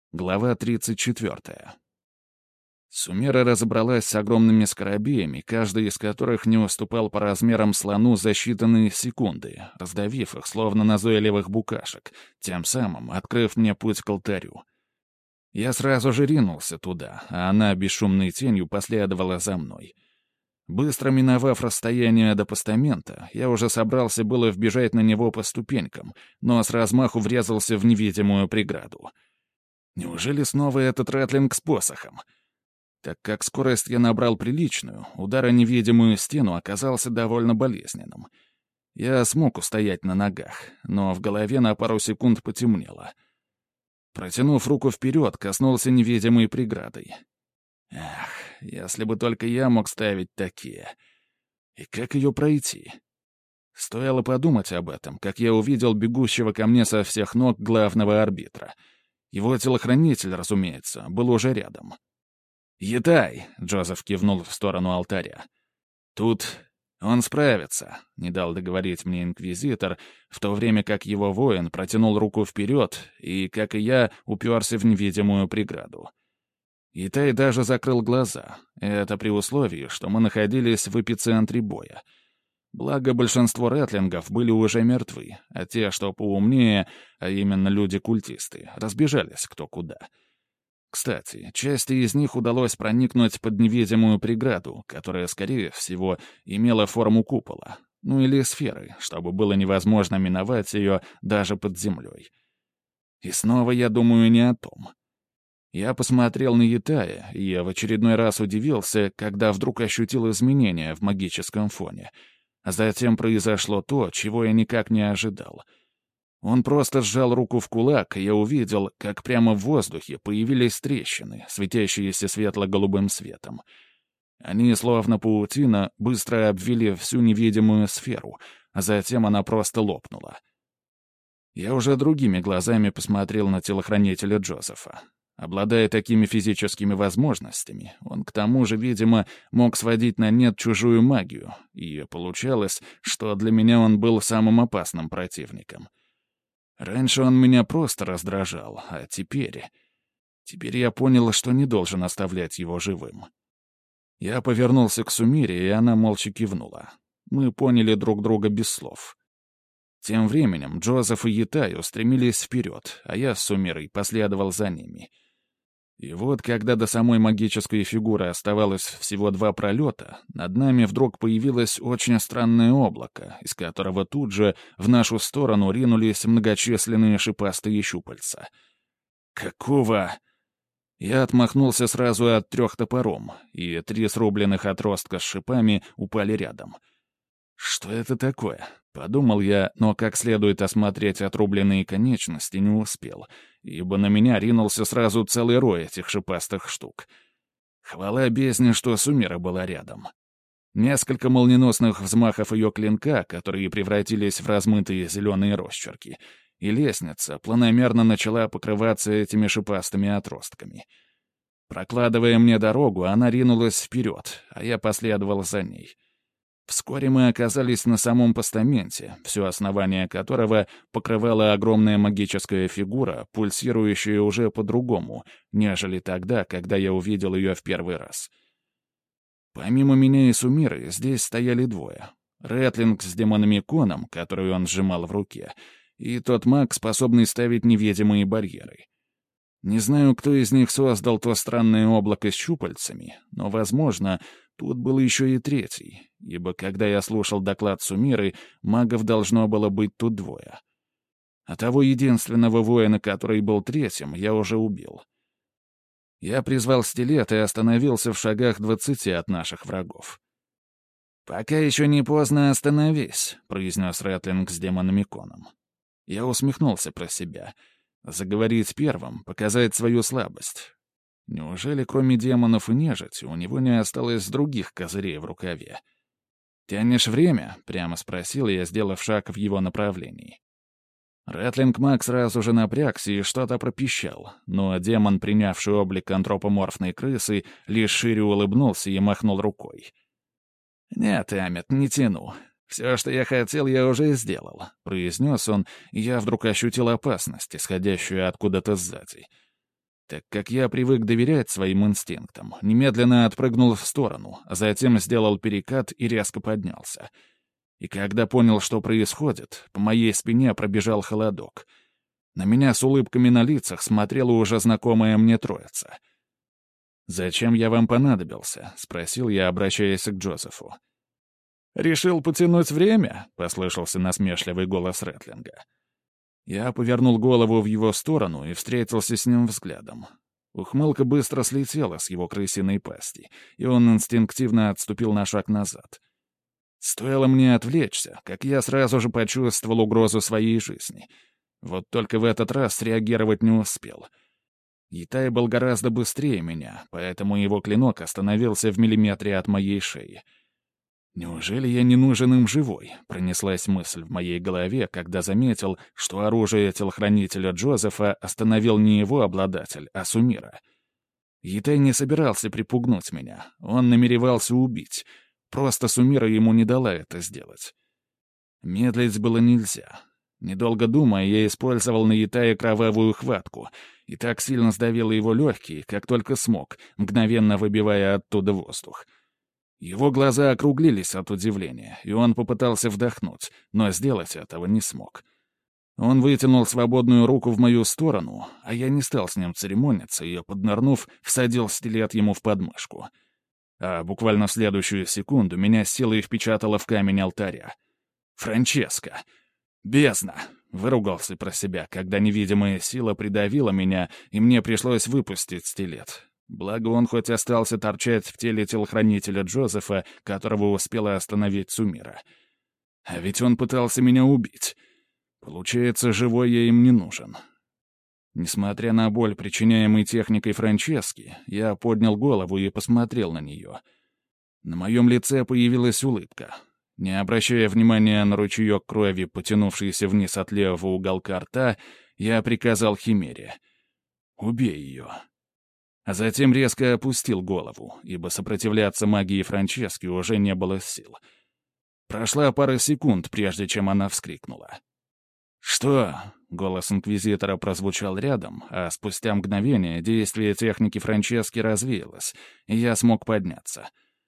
Глава 34. Сумера разобралась с огромными скоробеями, каждый из которых не уступал по размерам слону за считанные секунды, раздавив их, словно назойливых букашек, тем самым открыв мне путь к алтарю. Я сразу же ринулся туда, а она бесшумной тенью последовала за мной. Быстро миновав расстояние до постамента, я уже собрался было вбежать на него по ступенькам, но с размаху врезался в невидимую преграду. Неужели снова этот Рэтлинг с посохом? Так как скорость я набрал приличную, удар о невидимую стену оказался довольно болезненным. Я смог устоять на ногах, но в голове на пару секунд потемнело. Протянув руку вперед, коснулся невидимой преградой. Эх, если бы только я мог ставить такие. И как ее пройти? Стоило подумать об этом, как я увидел бегущего ко мне со всех ног главного арбитра. Его телохранитель, разумеется, был уже рядом. «Етай!» — Джозеф кивнул в сторону алтаря. «Тут он справится», — не дал договорить мне инквизитор, в то время как его воин протянул руку вперед и, как и я, уперся в невидимую преграду. Етай даже закрыл глаза. Это при условии, что мы находились в эпицентре боя. Благо, большинство рэтлингов были уже мертвы, а те, что поумнее, а именно люди-культисты, разбежались кто куда. Кстати, части из них удалось проникнуть под невидимую преграду, которая, скорее всего, имела форму купола, ну или сферы, чтобы было невозможно миновать ее даже под землей. И снова я думаю не о том. Я посмотрел на Ятая и в очередной раз удивился, когда вдруг ощутил изменения в магическом фоне — а затем произошло то, чего я никак не ожидал. Он просто сжал руку в кулак, и я увидел, как прямо в воздухе появились трещины, светящиеся светло-голубым светом. Они, словно паутина, быстро обвили всю невидимую сферу, а затем она просто лопнула. Я уже другими глазами посмотрел на телохранителя Джозефа. Обладая такими физическими возможностями, он к тому же, видимо, мог сводить на нет чужую магию, и получалось, что для меня он был самым опасным противником. Раньше он меня просто раздражал, а теперь... Теперь я понял, что не должен оставлять его живым. Я повернулся к Сумире, и она молча кивнула. Мы поняли друг друга без слов. Тем временем Джозеф и Етай устремились вперед, а я с Сумирой последовал за ними. И вот, когда до самой магической фигуры оставалось всего 2 пролета, над нами вдруг появилось очень странное облако, из которого тут же в нашу сторону ринулись многочисленные шипастые щупальца. «Какого?» Я отмахнулся сразу от 3 топором, и 3 срубленных отростка с шипами упали рядом. «Что это такое?» — подумал я, но как следует осмотреть отрубленные конечности не успел, ибо на меня ринулся сразу целый рой этих шипастых штук. Хвала бездне, что Сумира была рядом. Несколько молниеносных взмахов ее клинка, которые превратились в размытые зеленые росчерки, и лестница планомерно начала покрываться этими шипастыми отростками. Прокладывая мне дорогу, она ринулась вперед, а я последовал за ней. Вскоре мы оказались на самом постаменте, все основание которого покрывала огромная магическая фигура, пульсирующая уже по-другому, нежели тогда, когда я увидел ее в первый раз. Помимо меня и Сумиры здесь стояли 2. Рэтлинг с демономиконом, который он сжимал в руке, и тот маг, способный ставить невидимые барьеры. Не знаю, кто из них создал то странное облако с щупальцами, но, возможно, тут был еще и 3, ибо когда я слушал доклад Сумиры, магов должно было быть тут 2. А того единственного воина, который был 3-м, я уже убил. Я призвал стилет и остановился в шагах 20 от наших врагов. «Пока еще не поздно, остановись», — произнес Рэтлинг с демономиконом. Я усмехнулся про себя. Заговорить первым, показать свою слабость. Неужели кроме демонов и нежити у него не осталось других козырей в рукаве? «Тянешь время?» — прямо спросил я, сделав шаг в его направлении. Рэтлинг маг сразу же напрягся и что-то пропищал, но демон, принявший облик антропоморфной крысы, лишь шире улыбнулся и махнул рукой. «Нет, Эммет, не тяну. «Все, что я хотел, я уже сделал», — произнес он, и я вдруг ощутил опасность, исходящую откуда-то сзади. Так как я привык доверять своим инстинктам, немедленно отпрыгнул в сторону, а затем сделал перекат и резко поднялся. И когда понял, что происходит, по моей спине пробежал холодок. На меня с улыбками на лицах смотрела уже знакомая мне троица. «Зачем я вам понадобился?» — спросил я, обращаясь к Джозефу. «Решил потянуть время?» — послышался насмешливый голос Рэтлинга. Я повернул голову в его сторону и встретился с ним взглядом. Ухмылка быстро слетела с его крысиной пасти, и он инстинктивно отступил на шаг назад. Стоило мне отвлечься, как я сразу же почувствовал угрозу своей жизни. Вот только в этот раз среагировать не успел. Итай был гораздо быстрее меня, поэтому его клинок остановился в миллиметре от моей шеи. «Неужели я не нужен им живой?» — пронеслась мысль в моей голове, когда заметил, что оружие телохранителя Джозефа остановил не его обладатель, а Сумира. Итай не собирался припугнуть меня, он намеревался убить. Просто Сумира ему не дала это сделать. Медлить было нельзя. Недолго думая, я использовал на Итае кровавую хватку и так сильно сдавил его легкие, как только смог, мгновенно выбивая оттуда воздух. Его глаза округлились от удивления, и он попытался вдохнуть, но сделать этого не смог. Он вытянул свободную руку в мою сторону, а я не стал с ним церемониться и, поднырнув, всадил стилет ему в подмышку. А буквально в следующую секунду меня с силой впечатало в камень алтаря. «Франческо! Бездна!» — выругался про себя, когда невидимая сила придавила меня, и мне пришлось выпустить стилет. Благо он хоть остался торчать в теле телохранителя Джозефа, которого успела остановить Сумира. А ведь он пытался меня убить. Получается, живой я им не нужен. Несмотря на боль, причиняемой техникой Франчески, я поднял голову и посмотрел на нее. На моем лице появилась улыбка. Не обращая внимания на ручеек крови, потянувшийся вниз от левого уголка рта, я приказал Химере: «Убей ее». А затем резко опустил голову, ибо сопротивляться магии Франчески уже не было сил. Прошла пара секунд, прежде чем она вскрикнула. «Что?» — голос инквизитора прозвучал рядом, а спустя мгновение действие техники Франчески развеялось, и я смог подняться.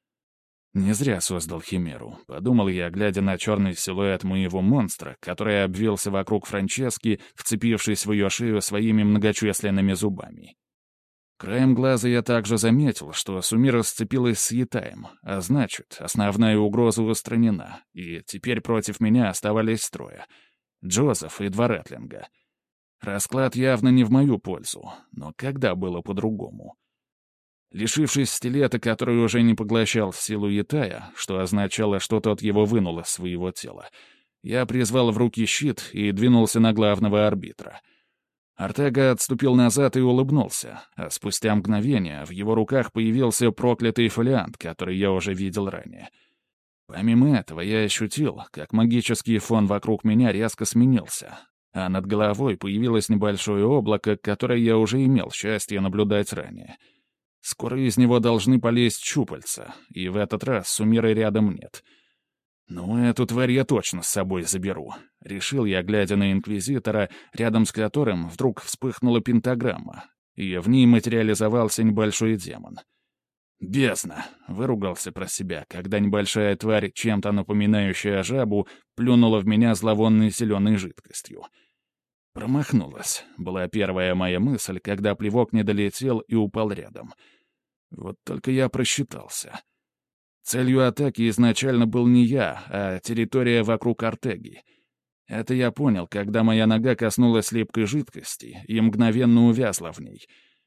«Не зря создал Химеру», — подумал я, глядя на черный силуэт моего монстра, который обвился вокруг Франчески, вцепившись в ее шею своими многочисленными зубами. Краем глаза я также заметил, что Сумира сцепилась с Ятаем, а значит, основная угроза устранена, и теперь против меня оставались трое — Джозеф и два Рэтлинга. Расклад явно не в мою пользу, но когда было по-другому? Лишившись стилета, который уже не поглощал силу Ятая, что означало, что тот его вынул из своего тела, я призвал в руки щит и двинулся на главного арбитра. Артега отступил назад и улыбнулся, а спустя мгновение в его руках появился проклятый фолиант, который я уже видел ранее. Помимо этого, я ощутил, как магический фон вокруг меня резко сменился, а над головой появилось небольшое облако, которое я уже имел счастье наблюдать ранее. Скоро из него должны полезть щупальца, и в этот раз Сумиры рядом нет. «Ну, эту тварь я точно с собой заберу», — решил я, глядя на Инквизитора, рядом с которым вдруг вспыхнула пентаграмма, и в ней материализовался небольшой демон. «Бездна!» — выругался про себя, когда небольшая тварь, чем-то напоминающая жабу, плюнула в меня зловонной зеленой жидкостью. «Промахнулась», — была первая моя мысль, когда плевок не долетел и упал рядом. Вот только я просчитался. Целью атаки изначально был не я, а территория вокруг Артеги. Это я понял, когда моя нога коснулась липкой жидкости и мгновенно увязла в ней.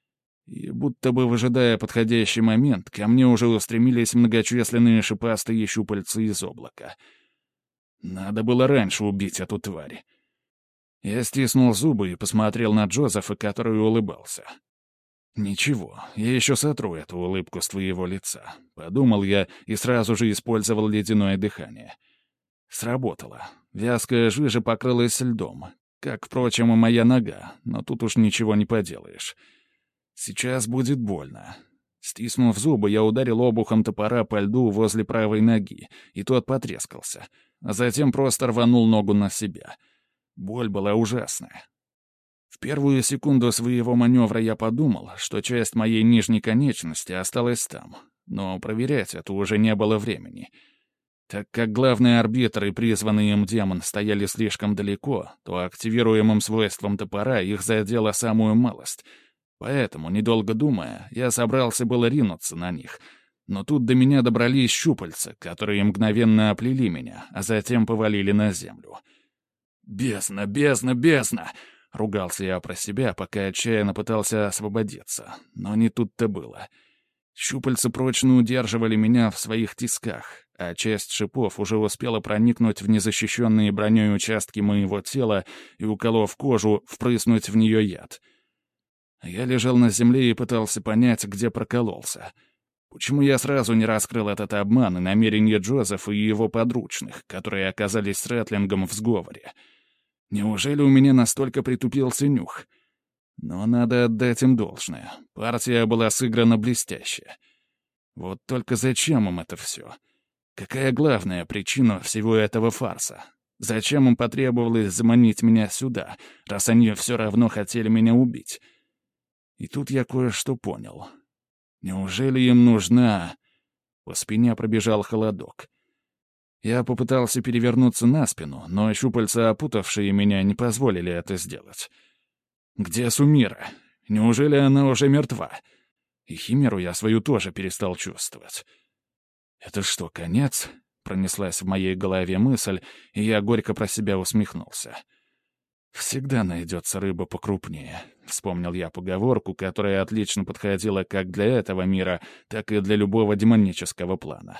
И будто бы выжидая подходящий момент, ко мне уже устремились многочисленные шипастые щупальца из облака. Надо было раньше убить эту тварь. Я стиснул зубы и посмотрел на Джозефа, который улыбался. «Ничего, я еще сотру эту улыбку с твоего лица», — подумал я и сразу же использовал ледяное дыхание. Сработало. Вязкая жижа покрылась льдом, как, впрочем, и моя нога, но тут уж ничего не поделаешь. Сейчас будет больно. Стиснув зубы, я ударил обухом топора по льду возле правой ноги, и тот потрескался, а затем просто рванул ногу на себя. Боль была ужасная. В первую секунду своего маневра я подумал, что часть моей нижней конечности осталась там, но проверять это уже не было времени. Так как главный арбитр и призванный им демон стояли слишком далеко, то активируемым свойством топора их задело самую малость. Поэтому, недолго думая, я собрался было ринуться на них. Но тут до меня добрались щупальца, которые мгновенно оплели меня, а затем повалили на землю. «Бездна, бездна, бездна!» — ругался я про себя, пока отчаянно пытался освободиться. Но не тут-то было. Щупальца прочно удерживали меня в своих тисках, а часть шипов уже успела проникнуть в незащищенные броней участки моего тела и, уколов кожу, впрыснуть в нее яд. Я лежал на земле и пытался понять, где прокололся. Почему я сразу не раскрыл этот обман и намерения Джозефа и его подручных, которые оказались с Рэтлингом в сговоре? Неужели у меня настолько притупился нюх? Но надо отдать им должное. Партия была сыграна блестяще. Вот только зачем им это все? Какая главная причина всего этого фарса? Зачем им потребовалось заманить меня сюда, раз они все равно хотели меня убить? И тут я кое-что понял. Неужели им нужна... По спине пробежал холодок. Я попытался перевернуться на спину, но щупальца, опутавшие меня, не позволили это сделать. Где Сумира? Неужели она уже мертва? И химеру я свою тоже перестал чувствовать. «Это что, конец?» — пронеслась в моей голове мысль, и я горько про себя усмехнулся. «Всегда найдется рыба покрупнее», — вспомнил я поговорку, которая отлично подходила как для этого мира, так и для любого демонического плана.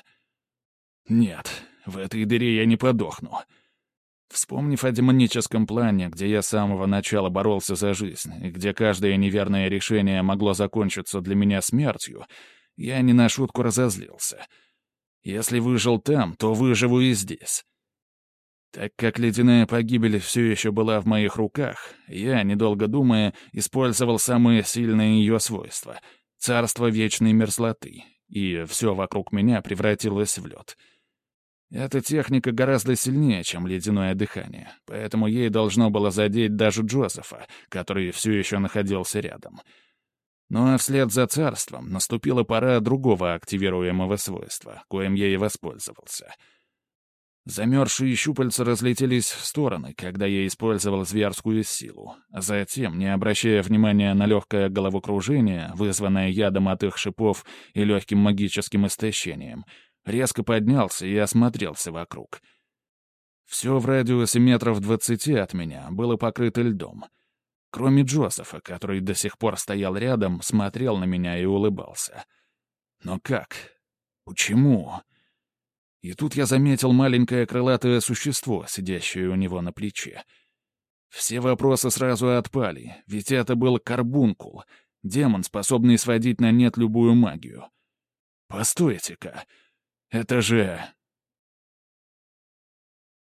«Нет, в этой дыре я не подохну». Вспомнив о демоническом плане, где я с самого начала боролся за жизнь, и где каждое неверное решение могло закончиться для меня смертью, я не на шутку разозлился. Если выжил там, то выживу и здесь. Так как ледяная погибель все еще была в моих руках, я, недолго думая, использовал самые сильные ее свойства — царство вечной мерзлоты, и все вокруг меня превратилось в лед. Эта техника гораздо сильнее, чем ледяное дыхание, поэтому ей должно было задеть даже Джозефа, который все еще находился рядом. Ну а вслед за царством наступила пора другого активируемого свойства, коим я и воспользовался. Замерзшие щупальца разлетелись в стороны, когда я использовал зверскую силу, а затем, не обращая внимания на легкое головокружение, вызванное ядом от их шипов и легким магическим истощением, резко поднялся и осмотрелся вокруг. Все в радиусе 20 метров от меня было покрыто льдом. Кроме Джозефа, который до сих пор стоял рядом, смотрел на меня и улыбался. Но как? Почему? И тут я заметил маленькое крылатое существо, сидящее у него на плече. Все вопросы сразу отпали, ведь это был карбункул, демон, способный сводить на нет любую магию. Постойте-ка, это же